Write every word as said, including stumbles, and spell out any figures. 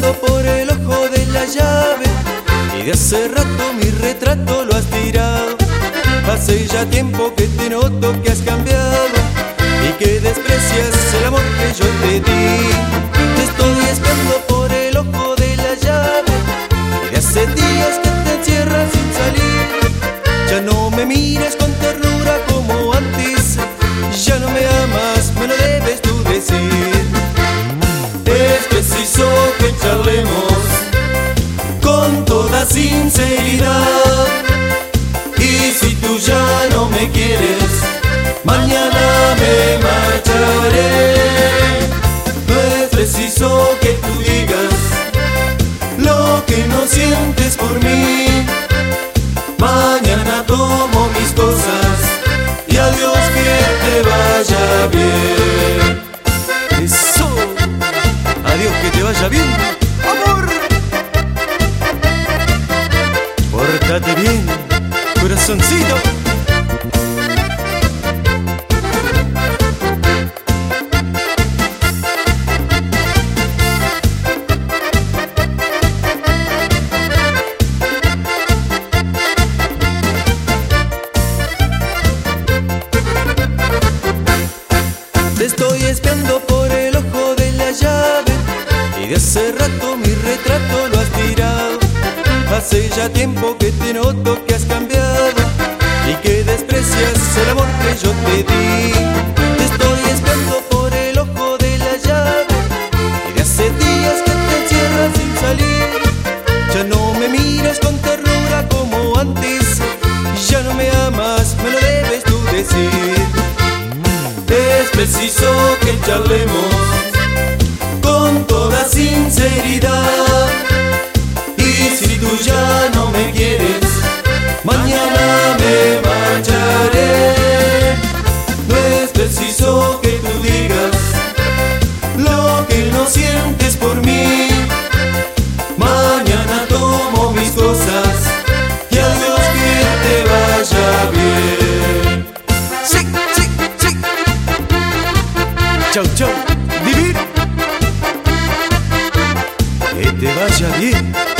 espiando por el ojo de la llave, y de hace rato mi retrato lo has tirado. Hace ya tiempo que te noto que has cambiado y que desprecias el amor que yo te di. Te estoy espiando por el ojo de la llave, y de hace días que te encierras sin salir. Ya no me mires con ternura como antes, ya no me amas, me lo debes tú decir. Es preciso que charlemos con toda sinceridad, y si tú ya no me quieres, mañana me marcharé. No es preciso que tú digas lo que no sientes por mí. Mañana tomo mis cosas y adiós, que te vaya bien. Eso, adiós, que te vaya bien, amor. Pórtate bien, corazoncito. Te estoy espiando por el ojo de la llave, y de hace rato mi retrato lo has tirado. Hace ya tiempo que te noto que has cambiado y que desprecias el amor que yo te di. Te estoy espiando por el ojo de la llave, y de hace días que te encierras sin salir. Ya no me miras con ternura como antes, ya no me amas, me lo debes tú decir. Es preciso que charlemos con toda sinceridad, y si tú ya no me quieres, mañana me marcharé. No es preciso que tú digas lo que no sientes por mí. Mañana tomo mis cosas y adiós, que te vaya bien. Sí, sí, sí. Chau, chau, vivir. Que te vaya bien.